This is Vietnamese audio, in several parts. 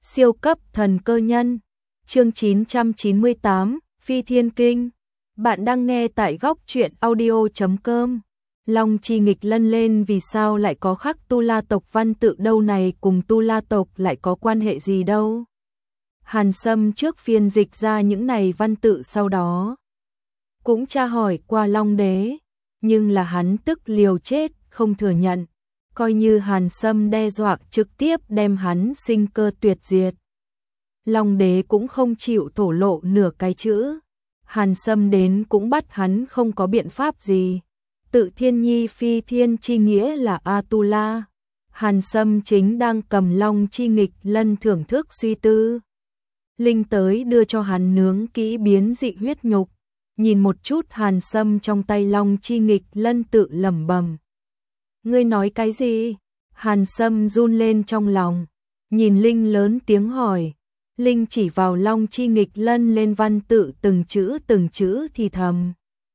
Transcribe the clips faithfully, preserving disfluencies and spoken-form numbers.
Siêu cấp thần cơ nhân. Chương chín trăm chín mươi tám, Phi Thiên Kinh. Bạn đang nghe tại góc truyện audio chấm com. Long chi nghịch lân lên vì sao lại có khắc Tu La tộc văn tự đâu này, cùng Tu La tộc lại có quan hệ gì đâu? Hàn Sâm trước phiên dịch ra những này văn tự, sau đó cũng tra hỏi qua Long đế, nhưng là hắn tức liều chết không thừa nhận, coi như Hàn Sâm đe dọa trực tiếp đem hắn sinh cơ tuyệt diệt. Long đế cũng không chịu thổ lộ nửa cái chữ. Hàn Sâm đến cũng bắt hắn không có biện pháp gì. Tự thiên nhi phi thiên chi nghĩa là Atula. Hàn Sâm chính đang cầm long chi nghịch lân thưởng thức suy tư. Linh tới đưa cho hắn nướng kỹ biến dị huyết nhục. Nhìn một chút Hàn Sâm trong tay long chi nghịch lân, tự lẩm bẩm. Ngươi nói cái gì? Hàn Sâm run lên trong lòng. Nhìn Linh lớn tiếng hỏi. Linh chỉ vào long chi nghịch lân lên văn tự từng chữ từng chữ thì thầm.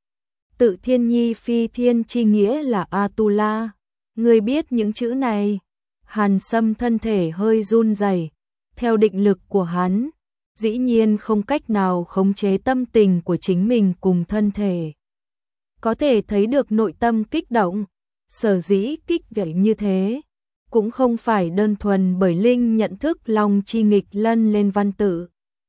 Tự thiên nhi phi thiên chi nghĩa là Atula. Ngươi biết những chữ này? Hàn Sâm thân thể hơi run rẩy. Theo định lực của hắn, dĩ nhiên không cách nào khống chế tâm tình của chính mình cùng thân thể. Có thể thấy được nội tâm kích động. Sở dĩ kích gậy như thế, cũng không phải đơn thuần bởi Linh nhận thức long chi nghịch lân lên văn tự.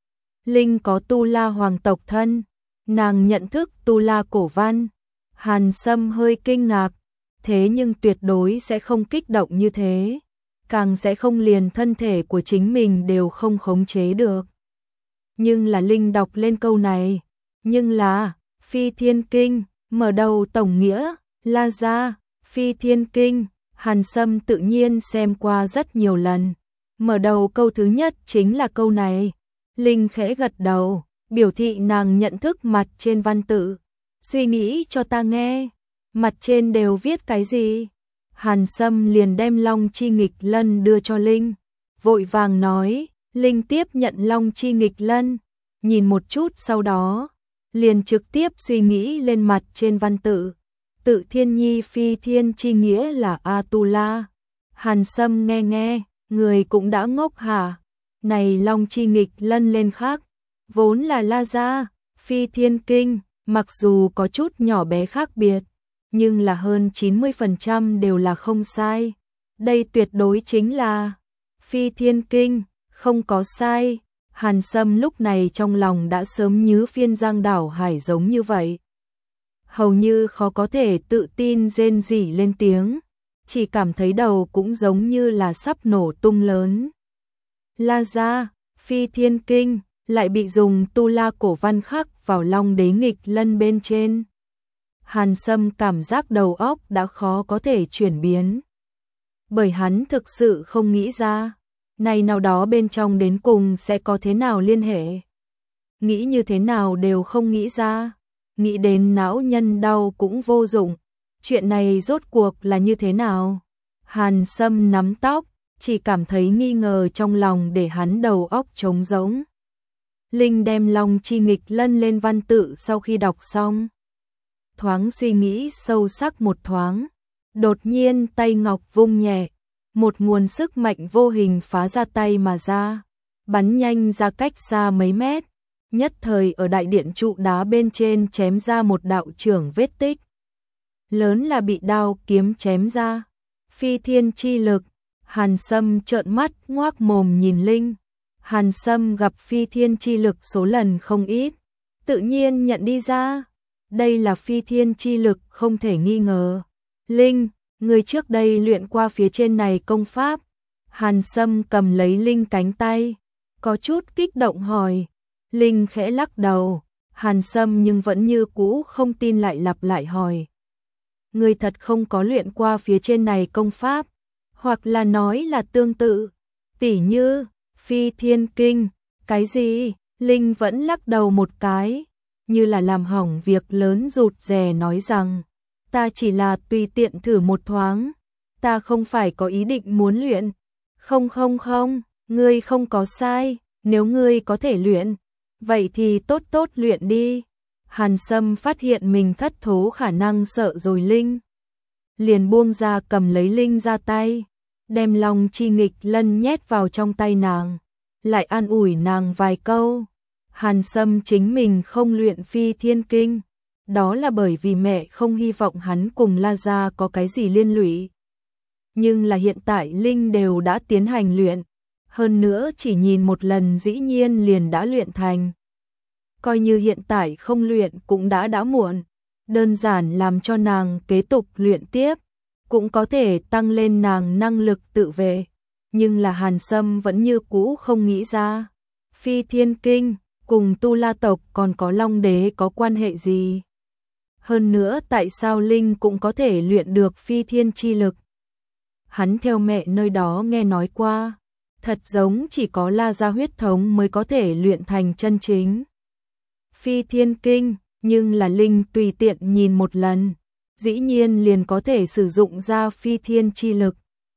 Linh có Tu La hoàng tộc thân, nàng nhận thức Tu La cổ văn. Hàn Sâm hơi kinh ngạc, thế nhưng tuyệt đối sẽ không kích động như thế, càng sẽ không liền thân thể của chính mình đều không khống chế được. Nhưng là Linh đọc lên câu này, nhưng là Phi Thiên Kinh, mở đầu tổng nghĩa, La Gia, Phi Thiên Kinh. Hàn Sâm tự nhiên xem qua rất nhiều lần. Mở đầu câu thứ nhất chính là câu này. Linh khẽ gật đầu, biểu thị nàng nhận thức mặt trên văn tự. Suy nghĩ cho ta nghe, mặt trên đều viết cái gì? Hàn Sâm liền đem long chi nghịch lân đưa cho Linh, vội vàng nói. Linh tiếp nhận long chi nghịch lân, nhìn một chút sau đó, liền trực tiếp suy nghĩ lên mặt trên văn tự. Tự thiên nhi phi thiên chi nghĩa là Atula. Hàn Sâm nghe nghe, người cũng đã ngốc hả? Này long chi nghịch lân lên khác, vốn là La Gia, Phi Thiên Kinh, mặc dù có chút nhỏ bé khác biệt, nhưng là hơn chín mươi phần trăm đều là không sai. Đây tuyệt đối chính là Phi Thiên Kinh, không có sai. Hàn Sâm lúc này trong lòng đã sớm như phiên giang đảo hải giống như vậy. Hầu như khó có thể tự tin rên rỉ lên tiếng, chỉ cảm thấy đầu cũng giống như là sắp nổ tung lớn. La Gia, Phi Thiên Kinh, lại bị dùng Tu La cổ văn khắc vào long đế nghịch lân bên trên. Hàn Sâm cảm giác đầu óc đã khó có thể chuyển biến. Bởi hắn thực sự không nghĩ ra, này nào đó bên trong đến cùng sẽ có thế nào liên hệ. Nghĩ như thế nào đều không nghĩ ra. Nghĩ đến não nhân đau cũng vô dụng. Chuyện này rốt cuộc là như thế nào? Hàn Sâm nắm tóc, chỉ cảm thấy nghi ngờ trong lòng để hắn đầu óc trống rỗng. Linh đem long chi nghịch lân lên văn tự sau khi đọc xong. Thoáng suy nghĩ sâu sắc một thoáng. Đột nhiên tay ngọc vung nhẹ. Một nguồn sức mạnh vô hình phá ra tay mà ra. Bắn nhanh ra cách xa mấy mét. Nhất thời ở đại điện trụ đá bên trên chém ra một đạo trưởng vết tích. Lớn là bị đao kiếm chém ra. Phi thiên chi lực. Hàn Sâm trợn mắt ngoác mồm nhìn Linh. Hàn Sâm gặp phi thiên chi lực số lần không ít, tự nhiên nhận đi ra. Đây là phi thiên chi lực không thể nghi ngờ. Linh, người trước đây luyện qua phía trên này công pháp. Hàn Sâm cầm lấy Linh cánh tay, có chút kích động hỏi. Linh khẽ lắc đầu. Hàn Sâm nhưng vẫn như cũ không tin, lại lặp lại hỏi. Người thật không có luyện qua phía trên này công pháp, hoặc là nói là tương tự, tỉ như Phi Thiên Kinh, cái gì? Linh vẫn lắc đầu một cái, như là làm hỏng việc lớn, rụt rè nói rằng, ta chỉ là tùy tiện thử một thoáng, ta không phải có ý định muốn luyện. Không không không, ngươi không có sai, nếu ngươi có thể luyện, vậy thì tốt tốt luyện đi. Hàn Sâm phát hiện mình thất thố khả năng, sợ rồi Linh liền buông ra cầm lấy Linh ra tay, đem long chi nghịch lân nhét vào trong tay nàng. lại an ủi nàng vài câu. Hàn Sâm chính mình không luyện Phi Thiên Kinh, đó là bởi vì mẹ không hy vọng hắn cùng La Gia có cái gì liên lụy. Nhưng là hiện tại Linh đều đã tiến hành luyện, hơn nữa chỉ nhìn một lần dĩ nhiên liền đã luyện thành. Coi như hiện tại không luyện cũng đã đã muộn, đơn giản làm cho nàng kế tục luyện tiếp, cũng có thể tăng lên nàng năng lực tự vệ. Nhưng là Hàn Sâm vẫn như cũ không nghĩ ra, Phi Thiên Kinh cùng Tu La tộc còn có Long Đế có quan hệ gì? Hơn nữa tại sao Linh cũng có thể luyện được phi thiên chi lực? Hắn theo mẹ nơi đó nghe nói qua, thật giống chỉ có La Gia huyết thống mới có thể luyện thành chân chính Phi Thiên Kinh, nhưng là Linh tùy tiện nhìn một lần, dĩ nhiên liền có thể sử dụng ra phi thiên chi lực.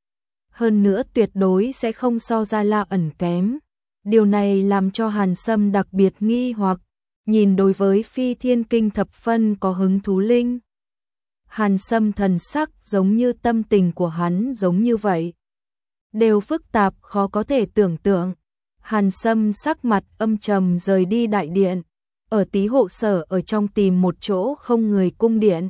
Hơn nữa tuyệt đối sẽ không so ra La ẩn kém. Điều này làm cho Hàn Sâm đặc biệt nghi hoặc, nhìn đối với Phi Thiên Kinh thập phân có hứng thú Linh. Hàn Sâm thần sắc giống như tâm tình của hắn giống như vậy, đều phức tạp khó có thể tưởng tượng. Hàn Sâm sắc mặt âm trầm rời đi đại điện, ở tí hộ sở ở trong tìm một chỗ không người cung điện,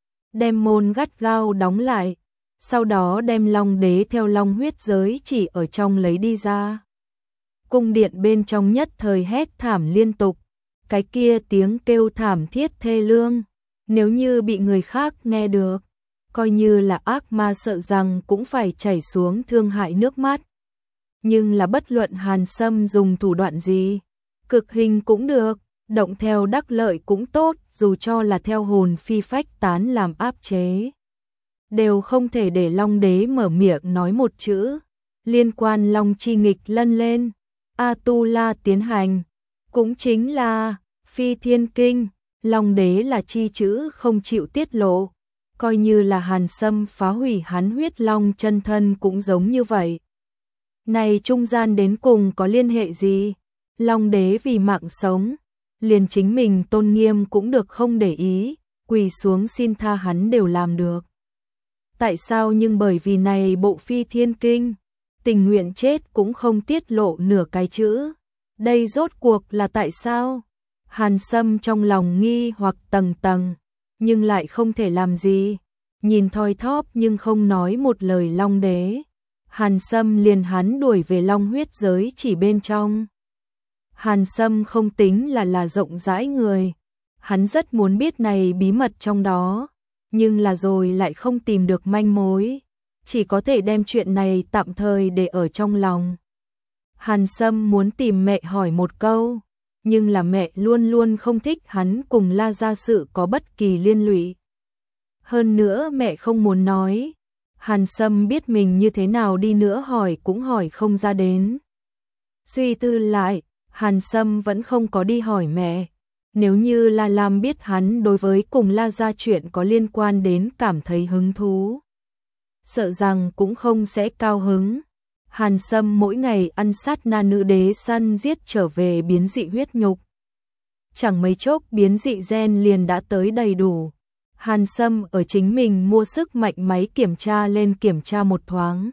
đem môn gắt gao đóng lại, sau đó đem Long Đế theo Long huyết giới chỉ ở trong lấy đi ra. Cung điện bên trong nhất thời hét thảm liên tục, cái kia tiếng kêu thảm thiết thê lương, nếu như bị người khác nghe được, coi như là ác ma sợ rằng cũng phải chảy xuống thương hại nước mắt. Nhưng là bất luận Hàn Sâm dùng thủ đoạn gì, cực hình cũng được, động theo đắc lợi cũng tốt, dù cho là theo hồn phi phách tán làm áp chế, đều không thể để Long Đế mở miệng nói một chữ. Liên quan Long chi nghịch lân lên, A Tu La tiến hành, cũng chính là Phi Thiên Kinh, Long Đế là chi chữ không chịu tiết lộ, coi như là Hàn Sâm phá hủy hắn huyết long chân thân cũng giống như vậy. Này trung gian đến cùng có liên hệ gì? Long Đế vì mạng sống, liền chính mình tôn nghiêm cũng được không để ý, quỳ xuống xin tha hắn đều làm được. Tại sao nhưng bởi vì này bộ Phi Thiên Kinh, tình nguyện chết cũng không tiết lộ nửa cái chữ. Đây rốt cuộc là tại sao? Hàn Sâm trong lòng nghi hoặc tầng tầng, nhưng lại không thể làm gì. Nhìn thoi thóp nhưng không nói một lời Long Đế, Hàn Sâm liền hắn đuổi về Long huyết giới chỉ bên trong. Hàn Sâm không tính là là rộng rãi người, hắn rất muốn biết này bí mật trong đó, nhưng là rồi lại không tìm được manh mối, chỉ có thể đem chuyện này tạm thời để ở trong lòng. Hàn Sâm muốn tìm mẹ hỏi một câu, nhưng là mẹ luôn luôn không thích hắn cùng La Gia sự có bất kỳ liên lụy. Hơn nữa mẹ không muốn nói, Hàn Sâm biết mình như thế nào đi nữa hỏi cũng hỏi không ra đến. Suy tư lại, Hàn Sâm vẫn không có đi hỏi mẹ. Nếu như La Lam biết hắn đối với cùng La Gia chuyện có liên quan đến cảm thấy hứng thú, sợ rằng cũng không sẽ cao hứng. Hàn Sâm mỗi ngày ăn sát na nữ đế săn giết trở về biến dị huyết nhục. Chẳng mấy chốc biến dị gen liền đã tới đầy đủ. Hàn Sâm ở chính mình mua sức mạnh máy kiểm tra lên kiểm tra một thoáng.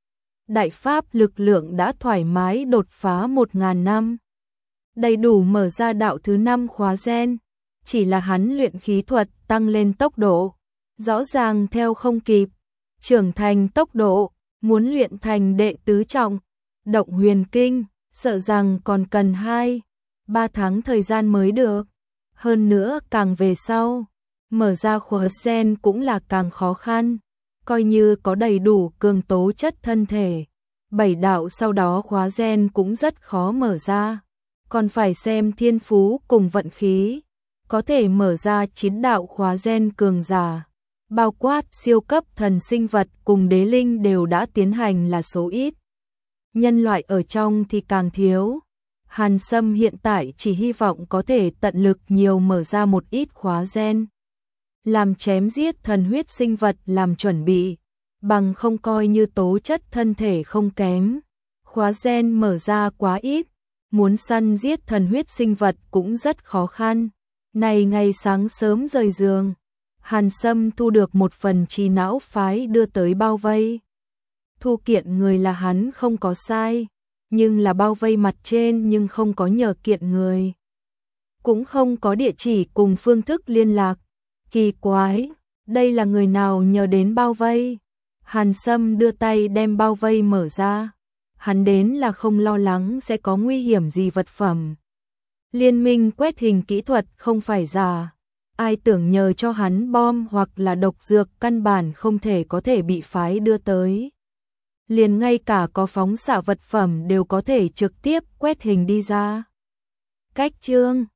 Đại pháp lực lượng đã thoải mái đột phá một ngàn năm. Đầy đủ mở ra đạo thứ năm khóa gen. Chỉ là hắn luyện khí thuật tăng lên tốc độ, rõ ràng theo không kịp. Trưởng thành tốc độ, muốn luyện thành đệ tứ trọng, động huyền kinh, sợ rằng còn cần hai, ba tháng thời gian mới được. Hơn nữa càng về sau, mở ra khóa gen cũng là càng khó khăn, coi như có đầy đủ cường tố chất thân thể. Bảy đạo sau đó khóa gen cũng rất khó mở ra, còn phải xem thiên phú cùng vận khí. Có thể mở ra chín đạo khóa gen cường giả, bao quát siêu cấp thần sinh vật cùng đế linh đều đã tiến hành là số ít. Nhân loại ở trong thì càng thiếu. Hàn Sâm hiện tại chỉ hy vọng có thể tận lực nhiều mở ra một ít khóa gen, làm chém giết thần huyết sinh vật làm chuẩn bị, bằng không coi như tố chất thân thể không kém. Khóa gen mở ra quá ít, muốn săn giết thần huyết sinh vật cũng rất khó khăn. Này ngày sáng sớm rời giường, Hàn Sâm thu được một phần trí não phái đưa tới bao vây. Thu kiện người là hắn không có sai, nhưng là bao vây mặt trên nhưng không có nhờ kiện người. Cũng không có địa chỉ cùng phương thức liên lạc. Kỳ quái, đây là người nào nhờ đến bao vây? Hàn Sâm đưa tay đem bao vây mở ra. Hắn đến là không lo lắng sẽ có nguy hiểm gì vật phẩm. Liên minh quét hình kỹ thuật không phải giả. Ai tưởng nhờ cho hắn bom hoặc là độc dược căn bản không thể có thể bị phái đưa tới. Liền ngay cả có phóng xạ vật phẩm đều có thể trực tiếp quét hình đi ra. Cách chương